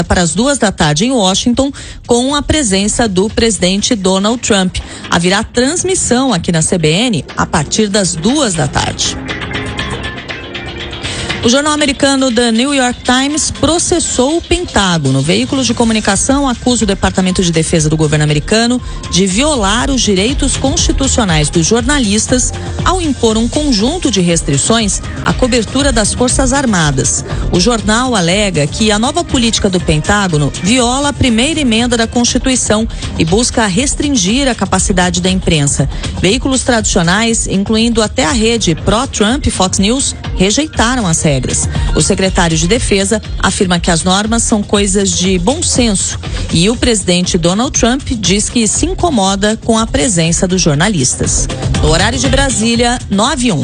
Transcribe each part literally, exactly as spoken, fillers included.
para as duas da tarde em Washington, com a presença do presidente Donald Trump. Haverá transmissão aqui na C B N a partir das duas da tarde. O jornal americano The New York Times processou o Pentágono. Veículos de comunicação acusam o Departamento de Defesa do governo americano de violar os direitos constitucionais dos jornalistas ao impor um conjunto de restrições à cobertura das Forças Armadas. O jornal alega que a nova política do Pentágono viola a primeira emenda da Constituição e busca restringir a capacidade da imprensa. Veículos tradicionais, incluindo até a rede pró-Trump Fox News, rejeitaram as regras. O secretário de Defesa afirma que as normas são coisas de bom senso e o presidente Donald Trump diz que se incomoda com a presença dos jornalistas. No horário de Brasília, nove e um.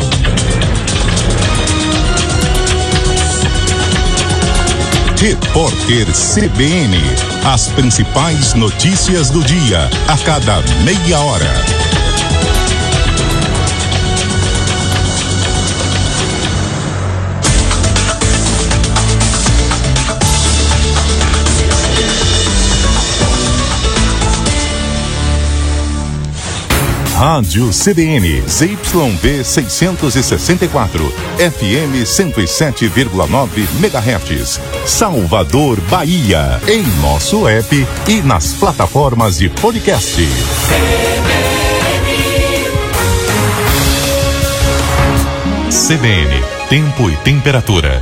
Repórter C B N. As principais notícias do dia, a cada meia hora. Rádio C B N, Z Y V seiscentos e sessenta e quatro, F M cento e sete vírgula nove megahertz, Salvador, Bahia, em nosso app e nas plataformas de podcast. C B N, tempo e temperatura.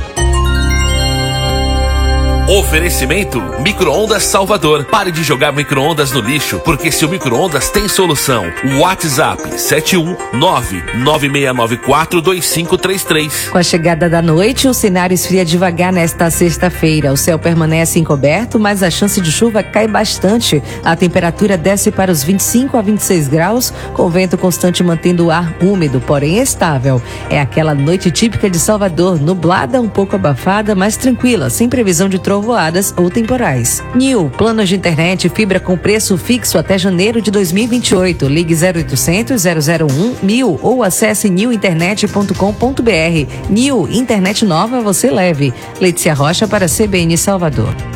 Oferecimento Micro-ondas Salvador. Pare de jogar micro-ondas no lixo, porque seu micro-ondas tem solução. WhatsApp sete um nove nove seis nove quatro dois cinco três três. Com a chegada da noite, o cenário esfria devagar nesta sexta-feira. O céu permanece encoberto, mas a chance de chuva cai bastante. A temperatura desce para os vinte e cinco a vinte e seis graus, com vento constante mantendo o ar úmido, porém estável. É aquela noite típica de Salvador, nublada, um pouco abafada, mas tranquila, sem previsão de trovoadas ou temporais. Nil, planos de internet fibra com preço fixo até janeiro de dois mil e vinte e oito. Ligue zero oitocentos, zero zero um, mil ou acesse new internet ponto com ponto br. Nil, internet nova você leve. Letícia Rocha para C B N Salvador.